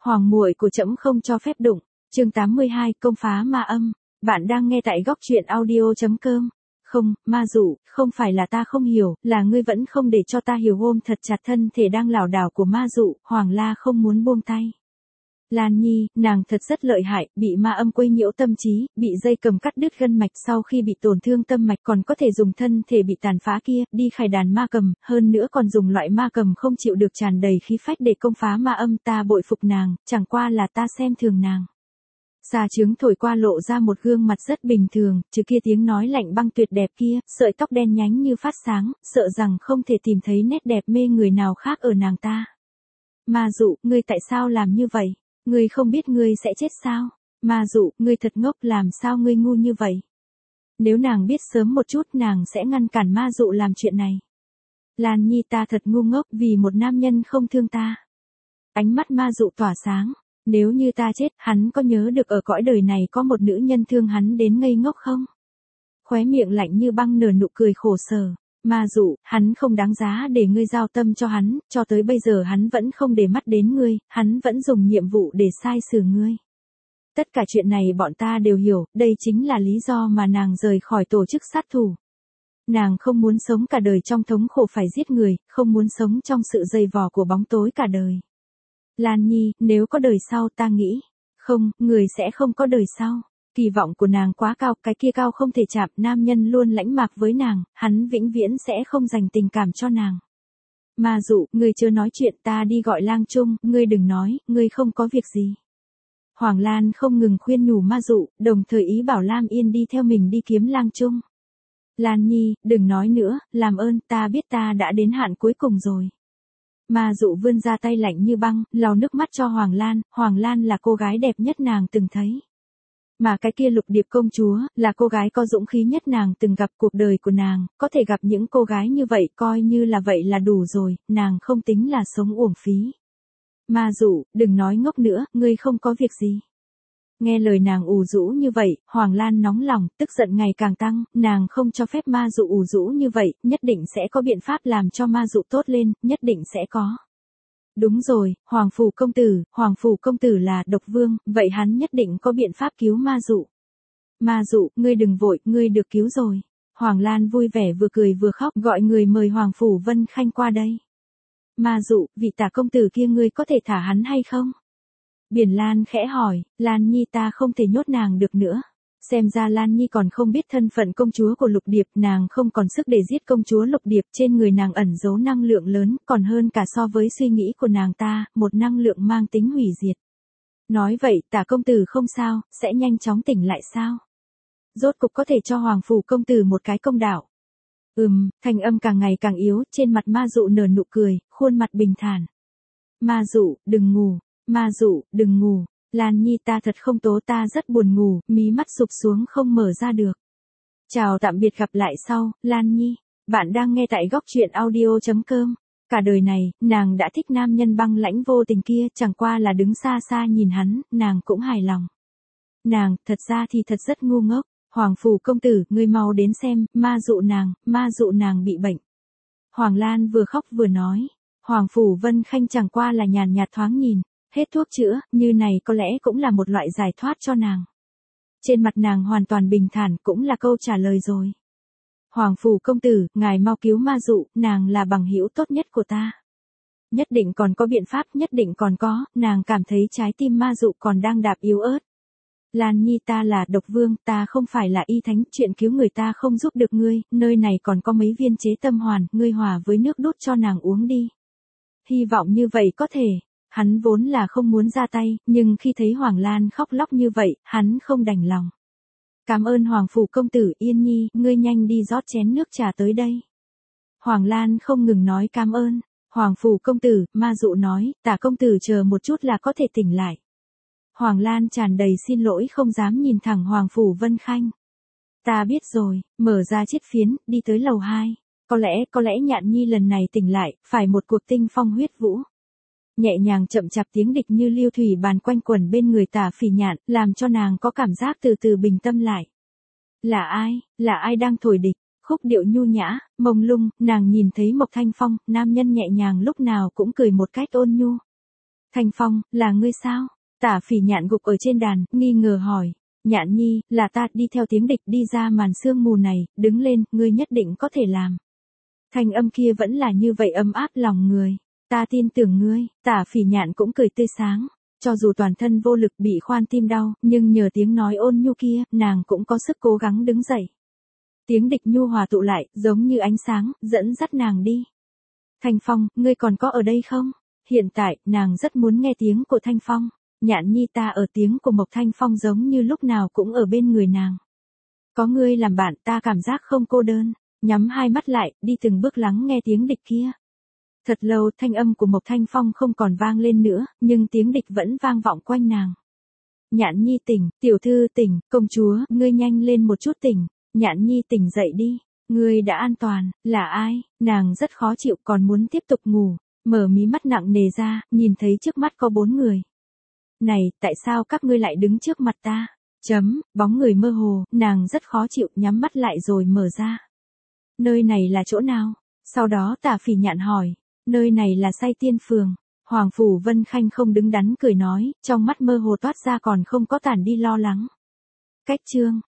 Hoàng muội của trẫm không cho phép đụng. Chương 82, công phá ma âm. Bạn đang nghe tại góc truyện audio.com. Không, ma dụ, không phải là ta không hiểu, là ngươi vẫn không để cho ta hiểu. Ôm thật chặt thân thể đang lảo đảo của ma dụ, Hoàng La không muốn buông tay. Lan Nhi, nàng thật rất lợi hại, bị ma âm quấy nhiễu tâm trí, bị dây cầm cắt đứt gân mạch, sau khi bị tổn thương tâm mạch còn có thể dùng thân thể bị tàn phá kia, đi khải đàn ma cầm, hơn nữa còn dùng loại ma cầm không chịu được tràn đầy khí phách để công phá ma âm. Ta bội phục nàng, chẳng qua là ta xem thường nàng. Xà trướng thổi qua lộ ra một gương mặt rất bình thường, trừ kia tiếng nói lạnh băng tuyệt đẹp kia, sợi tóc đen nhánh như phát sáng, sợ rằng không thể tìm thấy nét đẹp mê người nào khác ở nàng ta. Ma dụ, ngươi tại sao làm như vậy? Ngươi không biết ngươi sẽ chết sao? Ma dụ, ngươi thật ngốc, làm sao ngươi ngu như vậy? Nếu nàng biết sớm một chút nàng sẽ ngăn cản ma dụ làm chuyện này. Lan Nhi, ta thật ngu ngốc vì một nam nhân không thương ta. Ánh mắt ma dụ tỏa sáng. Nếu như ta chết, hắn có nhớ được ở cõi đời này có một nữ nhân thương hắn đến ngây ngốc không? Khóe miệng lạnh như băng nở nụ cười khổ sở. Ma dụ, hắn không đáng giá để ngươi giao tâm cho hắn, cho tới bây giờ hắn vẫn không để mắt đến ngươi, hắn vẫn dùng nhiệm vụ để sai xử ngươi. Tất cả chuyện này bọn ta đều hiểu, đây chính là lý do mà nàng rời khỏi tổ chức sát thủ. Nàng không muốn sống cả đời trong thống khổ phải giết người, không muốn sống trong sự dày vò của bóng tối cả đời. Lan Nhi, nếu có đời sau ta nghĩ, không, người sẽ không có đời sau. Kỳ vọng của nàng quá cao, cái kia cao không thể chạm, nam nhân luôn lãnh mạc với nàng, hắn vĩnh viễn sẽ không dành tình cảm cho nàng. Ma dụ, ngươi chưa nói chuyện, ta đi gọi Lang Trung, ngươi đừng nói, ngươi không có việc gì. Hoàng Lan không ngừng khuyên nhủ ma dụ, đồng thời ý bảo Lam Yên đi theo mình đi kiếm Lang Trung. Lan Nhi, đừng nói nữa, làm ơn, ta biết ta đã đến hạn cuối cùng rồi. Ma dụ vươn ra tay lạnh như băng, lau nước mắt cho Hoàng Lan là cô gái đẹp nhất nàng từng thấy. Mà cái kia Lục Điệp công chúa, là cô gái có dũng khí nhất nàng từng gặp. Cuộc đời của nàng, có thể gặp những cô gái như vậy, coi như là vậy là đủ rồi, nàng không tính là sống uổng phí. Ma dụ, đừng nói ngốc nữa, ngươi không có việc gì. Nghe lời nàng ủ rũ như vậy, Hoàng Lan nóng lòng, tức giận ngày càng tăng, nàng không cho phép ma dụ ủ rũ như vậy, nhất định sẽ có biện pháp làm cho ma dụ tốt lên, nhất định sẽ có. Đúng rồi, Hoàng Phủ công tử là độc vương, vậy hắn nhất định có biện pháp cứu ma dụ. Ma dụ, ngươi đừng vội, ngươi được cứu rồi. Hoàng Lan vui vẻ vừa cười vừa khóc, gọi người mời Hoàng Phủ Vân Khanh qua đây. Ma dụ, vị tả công tử kia ngươi có thể thả hắn hay không? Biển Lan khẽ hỏi, Lan Nhi, ta không thể nhốt nàng được nữa. Xem ra Lan Nhi còn không biết thân phận công chúa của Lục Điệp, nàng không còn sức để giết công chúa Lục Điệp, trên người nàng ẩn giấu năng lượng lớn, còn hơn cả so với suy nghĩ của nàng ta, một năng lượng mang tính hủy diệt. Nói vậy, tả công tử không sao, sẽ nhanh chóng tỉnh lại sao? Rốt cục có thể cho Hoàng Phủ công tử một cái công đạo. Thanh âm càng ngày càng yếu, trên mặt ma dụ nở nụ cười, khuôn mặt bình thản. Ma dụ, đừng ngủ, ma dụ, đừng ngủ. Lan Nhi, ta thật không tố, ta rất buồn ngủ, mí mắt sụp xuống không mở ra được. Chào tạm biệt, gặp lại sau, Lan Nhi. Bạn đang nghe tại góc truyện audio.com. Cả đời này, nàng đã thích nam nhân băng lãnh vô tình kia, chẳng qua là đứng xa xa nhìn hắn, nàng cũng hài lòng. Nàng, thật ra thì thật rất ngu ngốc. Hoàng Phủ công tử, ngươi mau đến xem, ma dụ nàng bị bệnh. Hoàng Lan vừa khóc vừa nói. Hoàng Phủ Vân Khanh chẳng qua là nhàn nhạt thoáng nhìn. Hết thuốc chữa, như này có lẽ cũng là một loại giải thoát cho nàng. Trên mặt nàng hoàn toàn bình thản, cũng là câu trả lời rồi. Hoàng Phủ công tử, ngài mau cứu ma dụ, nàng là bằng hữu tốt nhất của ta. Nhất định còn có biện pháp, nhất định còn có, nàng cảm thấy trái tim ma dụ còn đang đạp yếu ớt. Lan Nhi, ta là độc vương, ta không phải là y thánh, chuyện cứu người ta không giúp được ngươi, nơi này còn có mấy viên chế tâm hoàn, ngươi hòa với nước đút cho nàng uống đi. Hy vọng như vậy có thể. Hắn vốn là không muốn ra tay, nhưng khi thấy Hoàng Lan khóc lóc như vậy, hắn không đành lòng. Cảm ơn Hoàng Phủ công tử, Yên Nhi, ngươi nhanh đi rót chén nước trà tới đây. Hoàng Lan không ngừng nói cảm ơn. Hoàng Phủ công tử, ma dụ nói, tả công tử chờ một chút là có thể tỉnh lại. Hoàng Lan tràn đầy xin lỗi không dám nhìn thẳng Hoàng Phủ Vân Khanh. Ta biết rồi, mở ra chiếc phiến, đi tới lầu 2. Có lẽ Nhạn Nhi lần này tỉnh lại, phải một cuộc tinh phong huyết vũ. Nhẹ nhàng chậm chạp tiếng địch như lưu thủy bàn quanh quẩn bên người Tả Phỉ Nhạn, làm cho nàng có cảm giác từ từ bình tâm lại. Là ai đang thổi địch? Khúc điệu nhu nhã, mông lung, nàng nhìn thấy Mộc Thanh Phong, nam nhân nhẹ nhàng lúc nào cũng cười một cách ôn nhu. Thanh Phong, là ngươi sao? Tả Phỉ Nhạn gục ở trên đàn, nghi ngờ hỏi. Nhạn nhi, là ta, đi theo tiếng địch đi ra màn sương mù này, đứng lên, ngươi nhất định có thể làm. Thanh âm kia vẫn là như vậy ấm áp lòng người. Ta tin tưởng ngươi. Tả Phỉ Nhạn cũng cười tươi sáng. Cho dù toàn thân vô lực bị khoan tim đau, nhưng nhờ tiếng nói ôn nhu kia, nàng cũng có sức cố gắng đứng dậy. Tiếng địch nhu hòa tụ lại, giống như ánh sáng, dẫn dắt nàng đi. Thanh Phong, ngươi còn có ở đây không? Hiện tại, nàng rất muốn nghe tiếng của Thanh Phong. Nhạn nhi, ta ở, tiếng của Mộc Thanh Phong giống như lúc nào cũng ở bên người nàng. Có ngươi làm bạn, ta cảm giác không cô đơn. Nhắm hai mắt lại, đi từng bước lắng nghe tiếng địch kia. Thật lâu, thanh âm của Mộc Thanh Phong không còn vang lên nữa, nhưng tiếng địch vẫn vang vọng quanh nàng. Nhạn nhi tỉnh, tiểu thư tỉnh, công chúa, ngươi nhanh lên một chút tỉnh. Nhạn nhi tỉnh dậy đi. Ngươi đã an toàn, là ai? Nàng rất khó chịu, còn muốn tiếp tục ngủ. Mở mí mắt nặng nề ra, nhìn thấy trước mắt có 4 người. Này, tại sao các ngươi lại đứng trước mặt ta? Bóng người mơ hồ, nàng rất khó chịu, nhắm mắt lại rồi mở ra. Nơi này là chỗ nào? Sau đó Tả Phỉ Nhạn hỏi. Nơi này là Say Tiên Phường. Hoàng Phủ Vân Khanh không đứng đắn cười nói, trong mắt mơ hồ toát ra còn không có tản đi lo lắng. Cách chương